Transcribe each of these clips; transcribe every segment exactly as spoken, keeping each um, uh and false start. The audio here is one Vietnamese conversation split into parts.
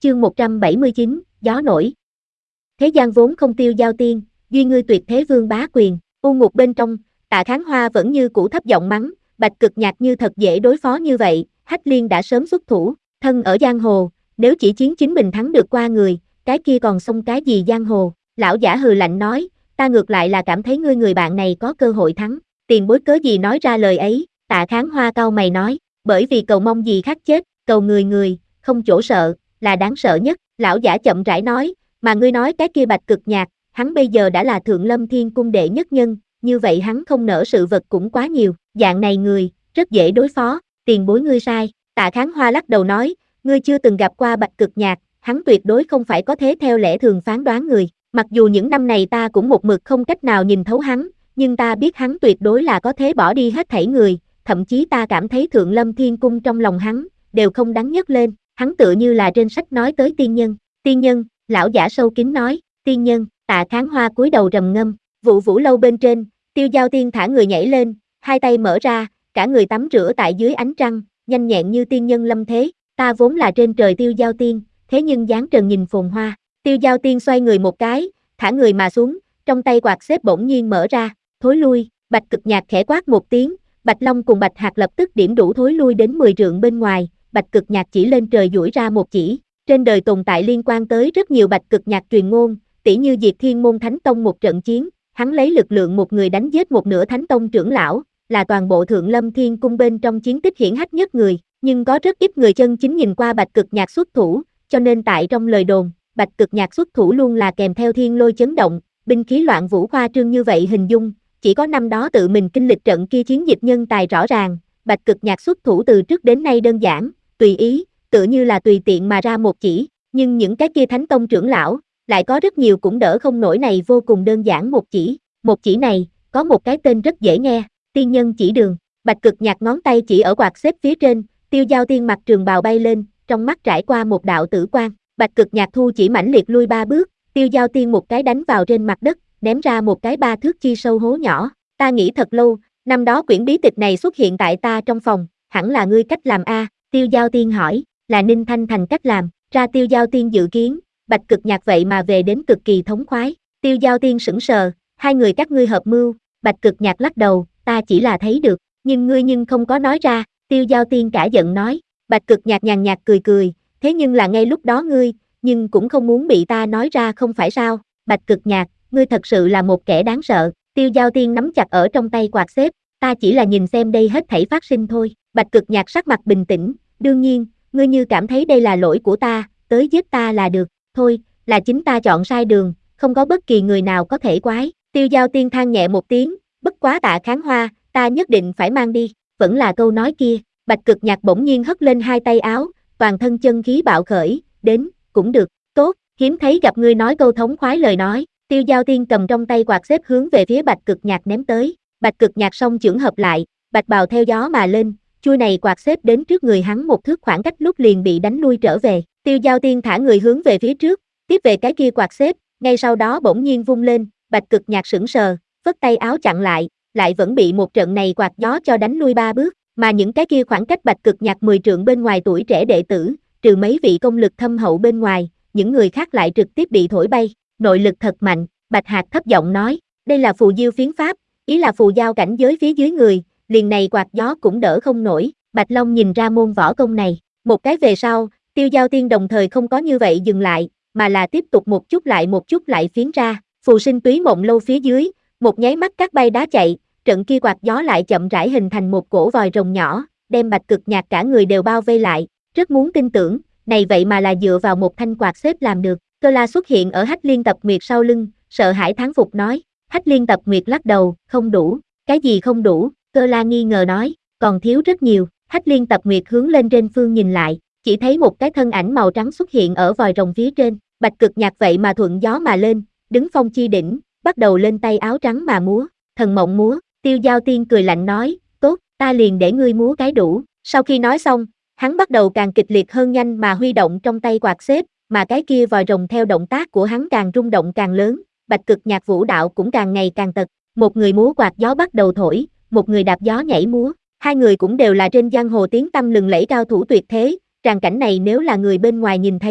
Chương một trăm bảy mươi chín, gió nổi. Thế gian vốn không tiêu giao tiên, duy ngươi tuyệt thế vương bá quyền. U ngục bên trong, Tạ Kháng Hoa vẫn như cũ thấp giọng mắng, Bạch Cực Nhạc như thật dễ đối phó như vậy, Hách Liên đã sớm xuất thủ, thân ở giang hồ, nếu chỉ chiến chính mình thắng được qua người, cái kia còn xông cái gì giang hồ. Lão giả hừ lạnh nói, ta ngược lại là cảm thấy ngươi người bạn này có cơ hội thắng, tiền bối cớ gì nói ra lời ấy. Tạ Kháng Hoa cau mày nói, bởi vì cầu mong gì khác chết, cầu người người, không chỗ sợ, là đáng sợ nhất. Lão giả chậm rãi nói, mà ngươi nói cái kia Bạch Cực Nhạc, hắn bây giờ đã là Thượng Lâm Thiên Cung đệ nhất nhân, như vậy hắn không nỡ sự vật cũng quá nhiều, dạng này người, rất dễ đối phó, tiền bối ngươi sai. Tạ Kháng Hoa lắc đầu nói, ngươi chưa từng gặp qua Bạch Cực Nhạc, hắn tuyệt đối không phải có thế theo lẽ thường phán đoán người, mặc dù những năm này ta cũng một mực không cách nào nhìn thấu hắn, nhưng ta biết hắn tuyệt đối là có thế bỏ đi hết thảy người, thậm chí ta cảm thấy Thượng Lâm Thiên Cung trong lòng hắn, đều không đáng nhấc lên, hắn tựa như là trên sách nói tới tiên nhân. Tiên nhân, lão giả sâu kín nói, tiên nhân. Tạ Kháng Hoa cúi đầu trầm ngâm, Vụ Vũ lâu bên trên, Tiêu Giao Tiên thả người nhảy lên, hai tay mở ra, cả người tắm rửa tại dưới ánh trăng, nhanh nhẹn như tiên nhân lâm thế, ta vốn là trên trời Tiêu Giao Tiên, thế nhưng dáng trần nhìn phồn hoa. Tiêu Giao Tiên xoay người một cái, thả người mà xuống, trong tay quạt xếp bỗng nhiên mở ra, thối lui. Bạch Cực Nhạc khẽ quát một tiếng, Bạch Long cùng Bạch Hạc lập tức điểm đủ thối lui đến mười trượng bên ngoài. Bạch Cực Nhạc chỉ lên trời duỗi ra một chỉ. Trên đời tồn tại liên quan tới rất nhiều Bạch Cực Nhạc truyền ngôn, tỉ như diệt Thiên Môn Thánh Tông một trận chiến, hắn lấy lực lượng một người đánh giết một nửa Thánh Tông trưởng lão, là toàn bộ Thượng Lâm Thiên Cung bên trong chiến tích hiển hách nhất người, nhưng có rất ít người chân chính nhìn qua Bạch Cực Nhạc xuất thủ, cho nên tại trong lời đồn, Bạch Cực Nhạc xuất thủ luôn là kèm theo thiên lôi chấn động, binh khí loạn vũ khoa trương như vậy hình dung, chỉ có năm đó tự mình kinh lịch trận kia chiến dịch nhân tài rõ ràng, Bạch Cực Nhạc xuất thủ từ trước đến nay đơn giản, tùy ý, tựa như là tùy tiện mà ra một chỉ, nhưng những cái kia Thánh Tông trưởng lão, lại có rất nhiều cũng đỡ không nổi này vô cùng đơn giản một chỉ. Một chỉ này, có một cái tên rất dễ nghe, tiên nhân chỉ đường. Bạch Cực Nhạc ngón tay chỉ ở quạt xếp phía trên, Tiêu Giao Tiên mặc trường bào bay lên, trong mắt trải qua một đạo tử quang. Bạch Cực Nhạc thu chỉ mãnh liệt lui ba bước, Tiêu Giao Tiên một cái đánh vào trên mặt đất, ném ra một cái ba thước chi sâu hố nhỏ. Ta nghĩ thật lâu, năm đó quyển bí tịch này xuất hiện tại ta trong phòng, hẳn là ngươi cách làm a? Tiêu Giao Tiên hỏi, là Ninh Thanh Thành cách làm, ra Tiêu Giao Tiên dự kiến, Bạch Cực Nhạc vậy mà về đến cực kỳ thống khoái. Tiêu Giao Tiên sững sờ, hai người các ngươi hợp mưu. Bạch Cực Nhạc lắc đầu, ta chỉ là thấy được, nhưng ngươi nhưng không có nói ra. Tiêu Giao Tiên cả giận nói. Bạch Cực Nhạc nhàn nhạt cười cười, thế nhưng là ngay lúc đó ngươi, nhưng cũng không muốn bị ta nói ra không phải sao? Bạch Cực Nhạc, ngươi thật sự là một kẻ đáng sợ. Tiêu Giao Tiên nắm chặt ở trong tay quạt xếp, ta chỉ là nhìn xem đây hết thảy phát sinh thôi. Bạch Cực Nhạc sắc mặt bình tĩnh, đương nhiên, ngươi như cảm thấy đây là lỗi của ta, tới giết ta là được, thôi, là chính ta chọn sai đường, không có bất kỳ người nào có thể quái. Tiêu Giao Tiên than nhẹ một tiếng, bất quá Tạ Kháng Hoa, ta nhất định phải mang đi, vẫn là câu nói kia. Bạch Cực Nhạc bỗng nhiên hất lên hai tay áo, toàn thân chân khí bạo khởi, đến, cũng được, tốt, hiếm thấy gặp ngươi nói câu thống khoái lời nói. Tiêu Giao Tiên cầm trong tay quạt xếp hướng về phía Bạch Cực Nhạc ném tới, Bạch Cực Nhạc song chưởng hợp lại, bạch bào theo gió mà lên, chui này quạt xếp đến trước người hắn một thước khoảng cách lúc liền bị đánh lui trở về. Tiêu Giao Tiên thả người hướng về phía trước, tiếp về cái kia quạt xếp, ngay sau đó bỗng nhiên vung lên, Bạch Cực Nhạc sững sờ, phất tay áo chặn lại, lại vẫn bị một trận này quạt gió cho đánh lui ba bước, mà những cái kia khoảng cách Bạch Cực Nhạc mười trượng bên ngoài tuổi trẻ đệ tử, trừ mấy vị công lực thâm hậu bên ngoài, những người khác lại trực tiếp bị thổi bay, nội lực thật mạnh. Bạch Hạc thấp giọng nói, đây là phù diêu phiến pháp, ý là phù giao cảnh giới phía dưới người, liền này quạt gió cũng đỡ không nổi. Bạch Long nhìn ra môn võ công này, một cái về sau, Tiêu Giao Tiên đồng thời không có như vậy dừng lại, mà là tiếp tục một chút lại một chút lại phiến ra, phù sinh túy mộng lâu phía dưới, một nháy mắt cát bay đá chạy, trận kia quạt gió lại chậm rãi hình thành một cổ vòi rồng nhỏ, đem Bạch Cực Nhạc cả người đều bao vây lại, rất muốn tin tưởng, này vậy mà là dựa vào một thanh quạt xếp làm được. Cơ La xuất hiện ở Hách Liên Tập Nguyệt sau lưng, sợ hãi thán phục nói, Hách Liên Tập Nguyệt lắc đầu, không đủ, cái gì không đủ? Cơ La nghi ngờ nói, còn thiếu rất nhiều. Hách Liên Tập Nguyệt hướng lên trên phương nhìn lại, chỉ thấy một cái thân ảnh màu trắng xuất hiện ở vòi rồng phía trên, Bạch Cực Nhạc vậy mà thuận gió mà lên, đứng phong chi đỉnh, bắt đầu lên tay áo trắng mà múa, thần mộng múa. Tiêu Giao Tiên cười lạnh nói, tốt, ta liền để ngươi múa cái đủ. Sau khi nói xong, hắn bắt đầu càng kịch liệt hơn nhanh mà huy động trong tay quạt xếp, mà cái kia vòi rồng theo động tác của hắn càng rung động càng lớn, Bạch Cực Nhạc vũ đạo cũng càng ngày càng tật, một người múa quạt gió bắt đầu thổi, một người đạp gió nhảy múa, hai người cũng đều là trên giang hồ tiếng tăm lừng lẫy cao thủ tuyệt thế, tràng cảnh này nếu là người bên ngoài nhìn thấy,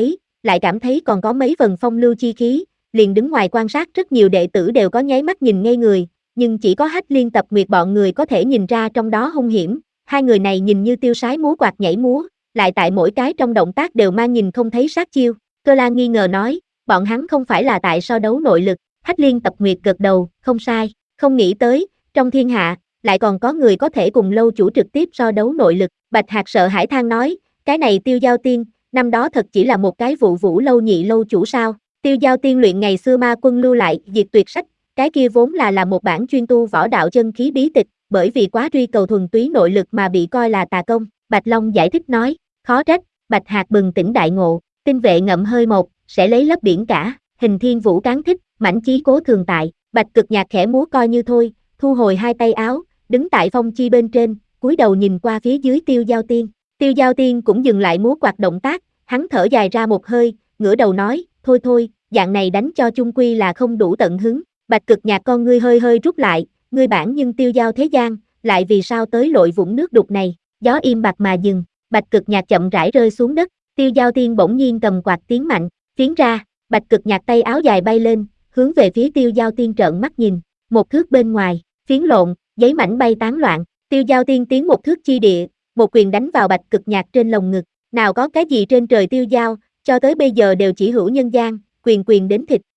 lại cảm thấy còn có mấy phần phong lưu chi khí, liền đứng ngoài quan sát. Rất nhiều đệ tử đều có nháy mắt nhìn ngây người, nhưng chỉ có Hách Liên Tập Nguyệt bọn người có thể nhìn ra trong đó hung hiểm. Hai người này nhìn như tiêu sái múa quạt nhảy múa, lại tại mỗi cái trong động tác đều mang nhìn không thấy sát chiêu. Cơ Lan nghi ngờ nói, bọn hắn không phải là tại so đấu nội lực. Hách Liên Tập Nguyệt gật đầu, không sai, không nghĩ tới, trong thiên hạ, lại còn có người có thể cùng lâu chủ trực tiếp so đấu nội lực. Bạch Hạc sợ hãi than nói, cái này Tiêu Giao Tiên, năm đó thật chỉ là một cái vụ vũ lâu nhị lâu chủ sao? Tiêu Giao Tiên luyện ngày xưa ma quân lưu lại diệt tuyệt sách, cái kia vốn là là một bản chuyên tu võ đạo chân khí bí tịch, bởi vì quá truy cầu thuần túy nội lực mà bị coi là tà công. Bạch Long giải thích nói, khó trách. Bạch Hạc bừng tỉnh đại ngộ, tinh vệ ngậm hơi một, sẽ lấy lấp biển cả. Hình Thiên Vũ cán thích, mãnh chí cố thường tại. Bạch Cực Nhạc khẽ múa coi như thôi, thu hồi hai tay áo, đứng tại phong chi bên trên, cúi đầu nhìn qua phía dưới Tiêu Giao Tiên. Tiêu Giao Tiên cũng dừng lại múa quạt động tác, hắn thở dài ra một hơi, ngửa đầu nói, thôi thôi, dạng này đánh cho chung quy là không đủ tận hứng. Bạch Cực Nhạc con ngươi hơi hơi rút lại, ngươi bản nhưng tiêu giao thế gian, lại vì sao tới lội vũng nước đục này? Gió im bặt mà dừng, Bạch Cực Nhạc chậm rãi rơi xuống đất. Tiêu Giao Tiên bỗng nhiên cầm quạt tiến mạnh, phiến ra. Bạch Cực Nhạc tay áo dài bay lên, hướng về phía Tiêu Giao Tiên trợn mắt nhìn. Một thước bên ngoài, phiến lộn, giấy mảnh bay tán loạn. Tiêu Giao Tiên tiến một thước chi địa, một quyền đánh vào Bạch Cực Nhạc trên lồng ngực. Nào có cái gì trên trời tiêu giao, cho tới bây giờ đều chỉ hữu nhân gian, quyền quyền đến thịt.